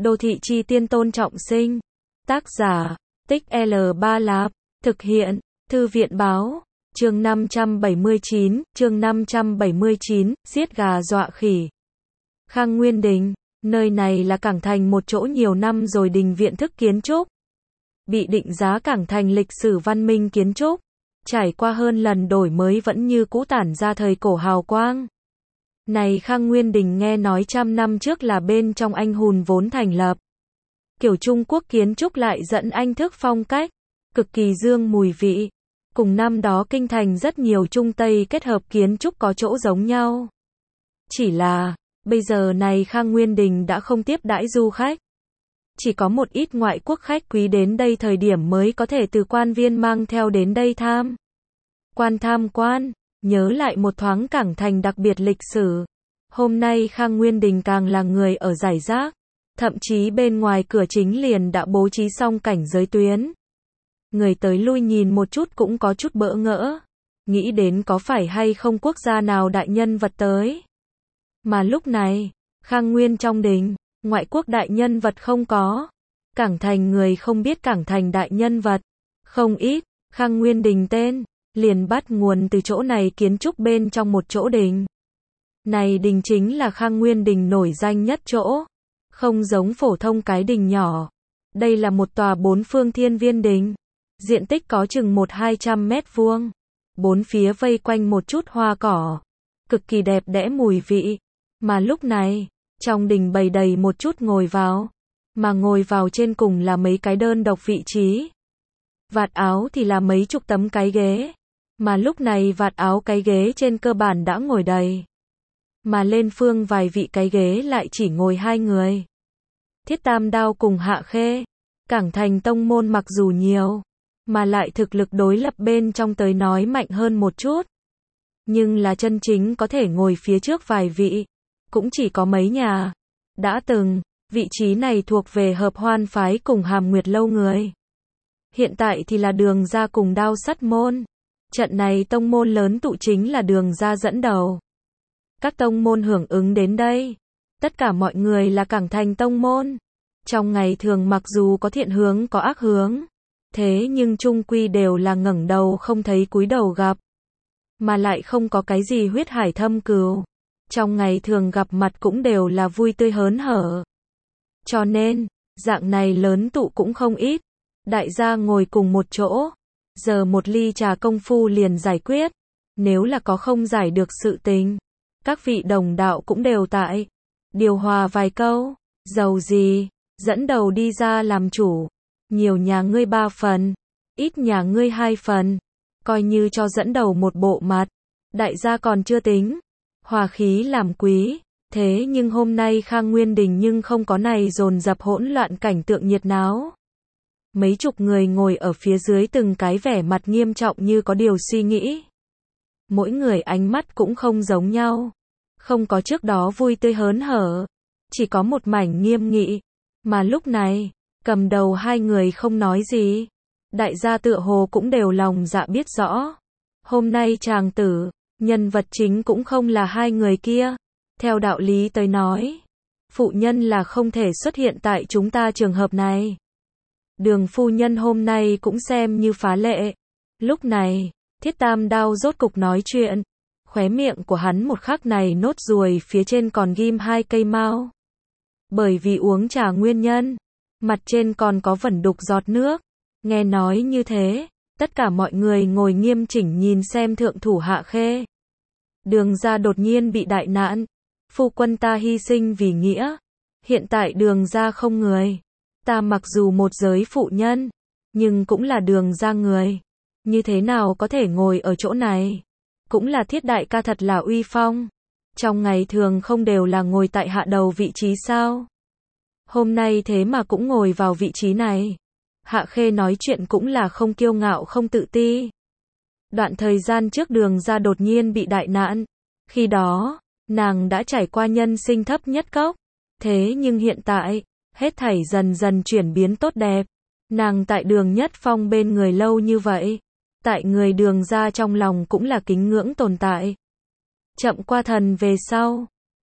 Đô thị chi tiên Tôn Trọng Sinh. Tác giả, Tích L3 Lạp. Thực hiện, Thư viện báo. Chương 579, chương 579, giết gà dọa khỉ. Khang Nguyên Đình, nơi này là Cảng Thành, một chỗ nhiều năm rồi đình viện thức kiến trúc. Bị định giá Cảng Thành lịch sử văn minh kiến trúc. Trải qua hơn lần đổi mới vẫn như cũ tản ra thời cổ hào quang. Này Khang Nguyên Đình nghe nói 100 năm trước là bên trong anh hùng vốn thành lập. Kiểu Trung Quốc kiến trúc lại dẫn anh thức phong cách, cực kỳ dương mùi vị. Cùng năm đó kinh thành rất nhiều Trung Tây kết hợp kiến trúc có chỗ giống nhau. Chỉ là, bây giờ này Khang Nguyên Đình đã không tiếp đãi du khách. Chỉ có một ít ngoại quốc khách quý đến đây thời điểm mới có thể từ quan viên mang theo đến đây tham quan, nhớ lại một thoáng Cảng Thành đặc biệt lịch sử. Hôm nay Khang Nguyên Đình càng là người ở rải rác, thậm chí bên ngoài cửa chính liền đã bố trí xong cảnh giới tuyến. Người tới lui nhìn một chút cũng có chút bỡ ngỡ, nghĩ đến có phải hay không quốc gia nào đại nhân vật tới. Mà lúc này, Khang Nguyên trong đình, ngoại quốc đại nhân vật không có. Cảng Thành người không biết Cảng Thành đại nhân vật không ít. Khang Nguyên Đình tên liền bắt nguồn từ chỗ này kiến trúc bên trong một chỗ đình. Này đình chính là Khang Nguyên Đình nổi danh nhất chỗ, không giống phổ thông cái đình nhỏ. Đây là một tòa 4 phương thiên viên đình, diện tích có chừng 100-200 mét vuông, bốn phía vây quanh một chút hoa cỏ, cực kỳ đẹp đẽ mùi vị. Mà lúc này, trong đình bày đầy một chút ngồi vào, mà ngồi vào trên cùng là mấy cái đơn độc vị trí. Vạt áo thì là mấy chục tấm cái ghế, mà lúc này vạt áo cái ghế trên cơ bản đã ngồi đầy. Mà lên phương vài vị cái ghế lại chỉ ngồi 2 người. Thiết Tam Đao cùng Hạ Khê. Cảng Thành tông môn mặc dù nhiều, mà lại thực lực đối lập bên trong tới nói mạnh hơn một chút. Nhưng là chân chính có thể ngồi phía trước vài vị, cũng chỉ có mấy nhà. Đã từng, vị trí này thuộc về Hợp Hoan phái cùng Hàm Nguyệt lâu người. Hiện tại thì là Đường gia cùng Đao Sắt môn. Trận này tông môn lớn tụ chính là Đường gia dẫn đầu. Các tông môn hưởng ứng đến đây. Tất cả mọi người là Cảng Thành tông môn. Trong ngày thường mặc dù có thiện hướng có ác hướng, thế nhưng chung quy đều là ngẩng đầu không thấy cúi đầu gặp. Mà lại không có cái gì huyết hải thâm cừu. Trong ngày thường gặp mặt cũng đều là vui tươi hớn hở. Cho nên, dạng này lớn tụ cũng không ít. Đại gia ngồi cùng một chỗ. Giờ một ly trà công phu liền giải quyết. Nếu là có không giải được sự tình, các vị đồng đạo cũng đều tại. Điều hòa vài câu. Giàu gì, dẫn đầu đi ra làm chủ. Nhiều nhà ngươi 3 phần, ít nhà ngươi 2 phần. Coi như cho dẫn đầu một bộ mặt. Đại gia còn chưa tính. Hòa khí làm quý. Thế nhưng hôm nay Khang Nguyên Đình nhưng không có này dồn dập hỗn loạn cảnh tượng nhiệt náo. Mấy chục người ngồi ở phía dưới từng cái vẻ mặt nghiêm trọng như có điều suy nghĩ. Mỗi người ánh mắt cũng không giống nhau. Không có trước đó vui tươi hớn hở. Chỉ có một mảnh nghiêm nghị. Mà lúc này, cầm đầu 2 người không nói gì. Đại gia tựa hồ cũng đều lòng dạ biết rõ. Hôm nay chàng tử, nhân vật chính cũng không là 2 người kia. Theo đạo lý tới nói, phụ nhân là không thể xuất hiện tại chúng ta trường hợp này. Đường phu nhân hôm nay cũng xem như phá lệ. Lúc này, Thiết Tam Đao rốt cục nói chuyện. Khóe miệng của hắn một khắc này nốt ruồi phía trên còn ghim 2 cây mao. Bởi vì uống trà nguyên nhân, mặt trên còn có vẩn đục giọt nước. Nghe nói như thế, tất cả mọi người ngồi nghiêm chỉnh nhìn xem thượng thủ Hạ Khê. Đường gia đột nhiên bị đại nạn. Phu quân ta hy sinh vì nghĩa. Hiện tại Đường gia không người. Ta mặc dù một giới phụ nhân, nhưng cũng là Đường gia người. Như thế nào có thể ngồi ở chỗ này? Cũng là Thiết đại ca thật là uy phong. Trong ngày thường không đều là ngồi tại hạ đầu vị trí sao? Hôm nay thế mà cũng ngồi vào vị trí này. Hạ Khê nói chuyện cũng là không kiêu ngạo không tự ti. Đoạn thời gian trước Đường gia đột nhiên bị đại nạn. Khi đó, nàng đã trải qua nhân sinh thấp nhất cốc. Thế nhưng hiện tại, hết thảy dần dần chuyển biến tốt đẹp. Nàng tại Đường Nhất Phong bên người lâu như vậy. Tại người Đường gia trong lòng cũng là kính ngưỡng tồn tại. Chậm qua thần về sau,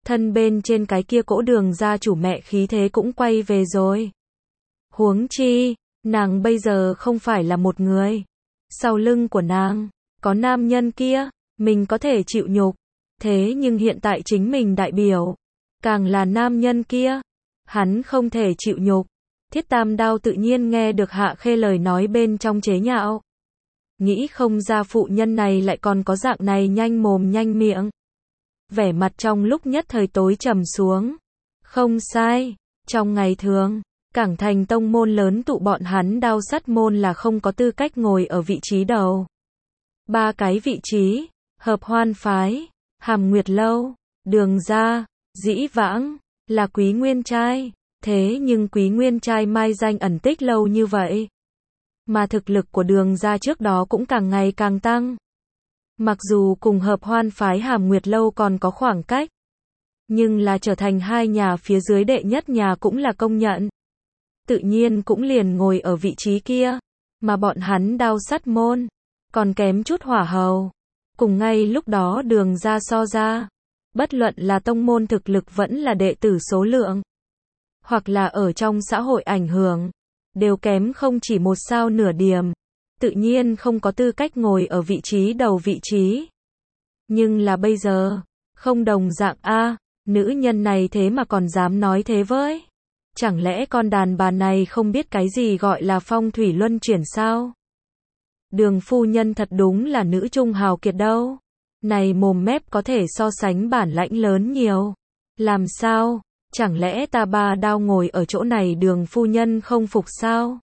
thân bên trên cái kia cỗ Đường gia chủ mẹ khí thế cũng quay về rồi. Huống chi, nàng bây giờ không phải là một người. Sau lưng của nàng, có nam nhân kia, mình có thể chịu nhục. Thế nhưng hiện tại chính mình đại biểu, càng là nam nhân kia, hắn không thể chịu nhục. Thiết Tam Đao tự nhiên nghe được Hạ Khê lời nói bên trong chế nhạo. Nghĩ không ra phụ nhân này lại còn có dạng này nhanh mồm nhanh miệng. Vẻ mặt trong lúc nhất thời tối trầm xuống. Không sai, trong ngày thường, Cảng Thành tông môn lớn tụ bọn hắn Đao Sắt môn là không có tư cách ngồi ở vị trí đầu. 3 cái vị trí, Hợp Hoan phái, Hàm Nguyệt lâu, Đường gia, dĩ vãng là Quý Nguyên trai, thế nhưng Quý Nguyên trai mai danh ẩn tích lâu như vậy, mà thực lực của Đường gia trước đó cũng càng ngày càng tăng. Mặc dù cùng Hợp Hoan phái Hàm Nguyệt lâu còn có khoảng cách, nhưng là trở thành hai nhà phía dưới đệ nhất nhà cũng là công nhận. Tự nhiên cũng liền ngồi ở vị trí kia, mà bọn hắn Đao Sắt môn còn kém chút hỏa hầu. Cùng ngay lúc đó Đường gia so ra, bất luận là tông môn thực lực vẫn là đệ tử số lượng, hoặc là ở trong xã hội ảnh hưởng, đều kém không chỉ một sao nửa điểm. Tự nhiên không có tư cách ngồi ở vị trí đầu vị trí. Nhưng là bây giờ, không đồng dạng a, nữ nhân này thế mà còn dám nói thế với. Chẳng lẽ con đàn bà này không biết cái gì gọi là phong thủy luân chuyển sao? Đường phu nhân thật đúng là nữ trung hào kiệt đâu. Này mồm mép có thể so sánh bản lãnh lớn nhiều. Làm sao? Chẳng lẽ ta ba đao ngồi ở chỗ này Đường phu nhân không phục sao?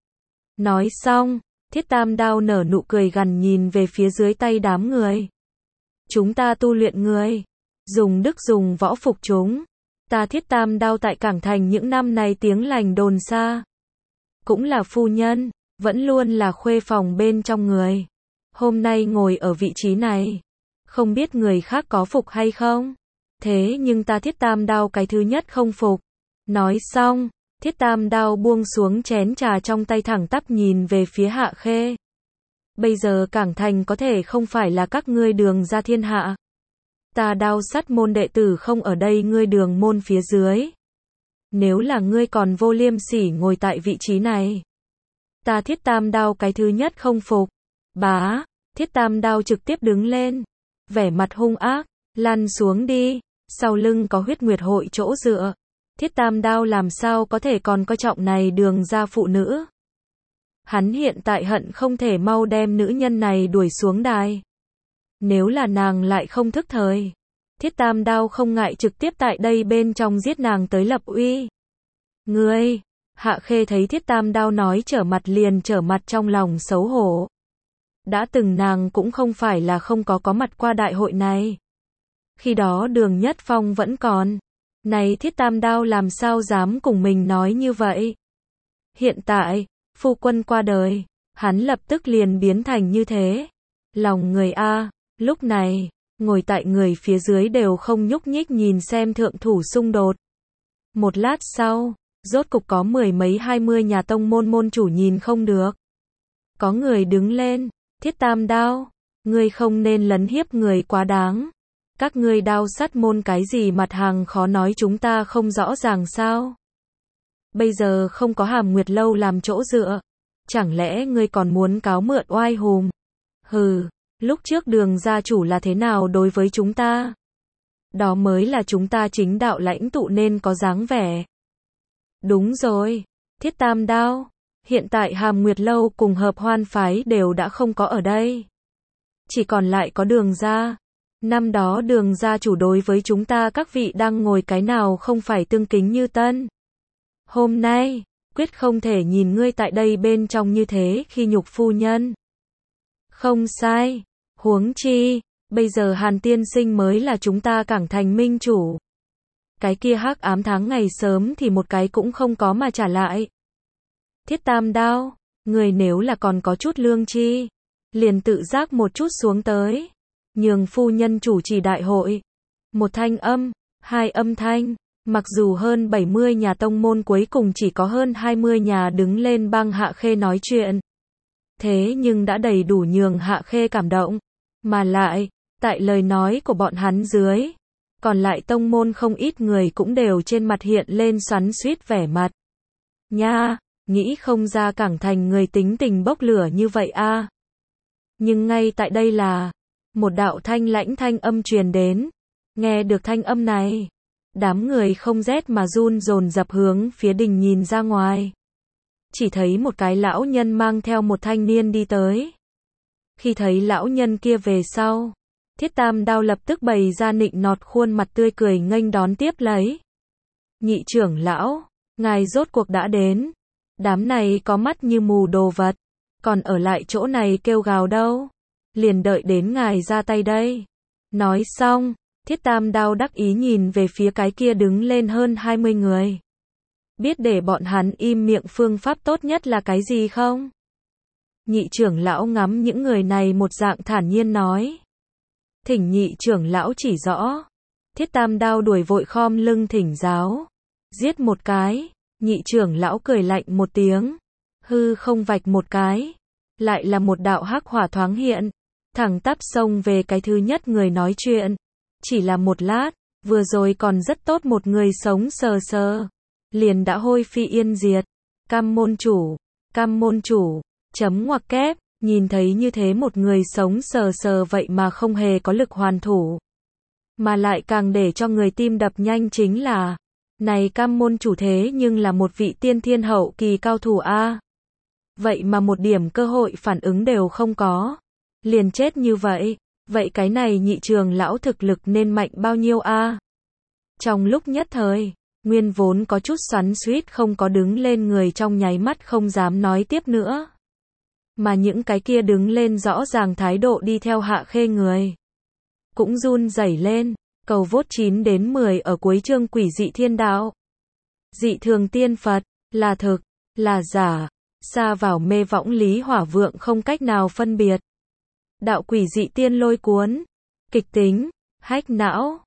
Nói xong, Thiết Tam Đao nở nụ cười gằn nhìn về phía dưới tay đám người. Chúng ta tu luyện người, dùng đức dùng võ phục chúng. Ta Thiết Tam Đao tại Cảng Thành những năm này tiếng lành đồn xa. Cũng là phu nhân, vẫn luôn là khuê phòng bên trong người. Hôm nay ngồi ở vị trí này, không biết người khác có phục hay không. Thế nhưng ta Thiết Tam Đao cái thứ nhất không phục. Nói xong, Thiết Tam Đao buông xuống chén trà trong tay thẳng tắp nhìn về phía Hạ Khê. Bây giờ Cảng Thành có thể không phải là các ngươi Đường gia thiên hạ. Ta Đao Sắt môn đệ tử không ở đây ngươi Đường môn phía dưới. Nếu là ngươi còn vô liêm sỉ ngồi tại vị trí này, ta Thiết Tam Đao cái thứ nhất không phục. Bá, Thiết Tam Đao trực tiếp đứng lên, vẻ mặt hung ác, lăn xuống đi, sau lưng có Huyết Nguyệt hội chỗ dựa. Thiết Tam Đao làm sao có thể còn coi trọng này Đường gia phụ nữ. Hắn hiện tại hận không thể mau đem nữ nhân này đuổi xuống đài. Nếu là nàng lại không thức thời, Thiết Tam Đao không ngại trực tiếp tại đây bên trong giết nàng tới lập uy. Ngươi, Hạ Khê thấy Thiết Tam Đao nói trở mặt liền trở mặt trong lòng xấu hổ. Đã từng nàng cũng không phải là không có mặt qua đại hội này. Khi đó Đường Nhất Phong vẫn còn. Này Thiết Tam Đao làm sao dám cùng mình nói như vậy? Hiện tại, phu quân qua đời, hắn lập tức liền biến thành như thế. Lòng người a, lúc này, ngồi tại người phía dưới đều không nhúc nhích nhìn xem thượng thủ xung đột. Một lát sau, rốt cục có 10 mấy 20 nhà tông môn môn chủ nhìn không được. Có người đứng lên, Thiết Tam Đao, ngươi không nên lấn hiếp người quá đáng. Các ngươi Đao Sắt môn cái gì mặt hàng khó nói chúng ta không rõ ràng sao? Bây giờ không có Hàm Nguyệt lâu làm chỗ dựa, chẳng lẽ ngươi còn muốn cáo mượn oai hùng? Hừ, lúc trước Đường gia chủ là thế nào đối với chúng ta? Đó mới là chúng ta chính đạo lãnh tụ nên có dáng vẻ. Đúng rồi, Thiết Tam Đao, hiện tại Hàm Nguyệt lâu cùng Hợp Hoan phái đều đã không có ở đây. Chỉ còn lại có Đường gia. Năm đó Đường gia chủ đối với chúng ta các vị đang ngồi cái nào không phải tương kính như tân. Hôm nay, quyết không thể nhìn ngươi tại đây bên trong như thế khi nhục phu nhân. Không sai, huống chi, bây giờ Hàn tiên sinh mới là chúng ta Cảng Thành minh chủ. Cái kia hắc ám tháng ngày sớm thì một cái cũng không có mà trả lại. Thiết Tam Đao, người nếu là còn có chút lương tri, liền tự giác một chút xuống tới. Nhường phu nhân chủ trì đại hội. Một thanh âm, hai âm thanh, mặc dù hơn 70 nhà tông môn cuối cùng chỉ có hơn 20 nhà đứng lên bang Hạ Khê nói chuyện. Thế nhưng đã đầy đủ nhường Hạ Khê cảm động. Mà lại, tại lời nói của bọn hắn dưới, Còn lại tông môn không ít người cũng đều trên mặt hiện lên xoắn xuýt vẻ mặt. Nha, nghĩ không ra Cảng Thành người tính tình bốc lửa như vậy a. Nhưng ngay tại đây là, một đạo thanh lãnh thanh âm truyền đến. Nghe được thanh âm này, đám người không rét mà run dồn dập hướng phía đình nhìn ra ngoài. Chỉ thấy một cái lão nhân mang theo một thanh niên đi tới. Khi thấy lão nhân kia về sau, Thiết Tam Đao lập tức bày ra nịnh nọt khuôn mặt tươi cười nghênh đón tiếp lấy. Nhị trưởng lão, ngài rốt cuộc đã đến. Đám này có mắt như mù đồ vật, còn ở lại chỗ này kêu gào đâu. Liền đợi đến ngài ra tay đây. Nói xong, Thiết Tam Đao đắc ý nhìn về phía cái kia đứng lên hơn 20 người. Biết để bọn hắn im miệng phương pháp tốt nhất là cái gì không? Nhị trưởng lão ngắm những người này một dạng thản nhiên nói. Thỉnh nhị trưởng lão chỉ rõ. Thiết Tam Đao đuổi vội khom lưng thỉnh giáo. Giết một cái. Nhị trưởng lão cười lạnh một tiếng. Hư không vạch một cái. Lại là một đạo hắc hỏa thoáng hiện. Thẳng tắp xông về cái thứ nhất người nói chuyện. Chỉ là một lát, vừa rồi còn rất tốt một người sống sờ sờ. Liền đã hôi phi yên diệt. Cam môn chủ, chấm ngoặc kép, nhìn thấy như thế một người sống sờ sờ vậy mà không hề có lực hoàn thủ. Mà lại càng để cho người tim đập nhanh chính là, này Cam môn chủ thế nhưng là một vị tiên thiên hậu kỳ cao thủ a. Vậy mà một điểm cơ hội phản ứng đều không có. Liền chết như vậy, vậy cái này nhị trường lão thực lực nên mạnh bao nhiêu a? Trong lúc nhất thời, nguyên vốn có chút xoắn xuýt không có đứng lên người trong nháy mắt không dám nói tiếp nữa. Mà những cái kia đứng lên rõ ràng thái độ đi theo Hạ Khê người. Cũng run rẩy lên, cầu vote 9 đến 10 ở cuối chương Quỷ dị thiên đạo. Dị thường tiên Phật, là thực, là giả, xa vào mê võng lý hỏa vượng không cách nào phân biệt. Đạo quỷ dị tiên lôi cuốn, kịch tính, hách não.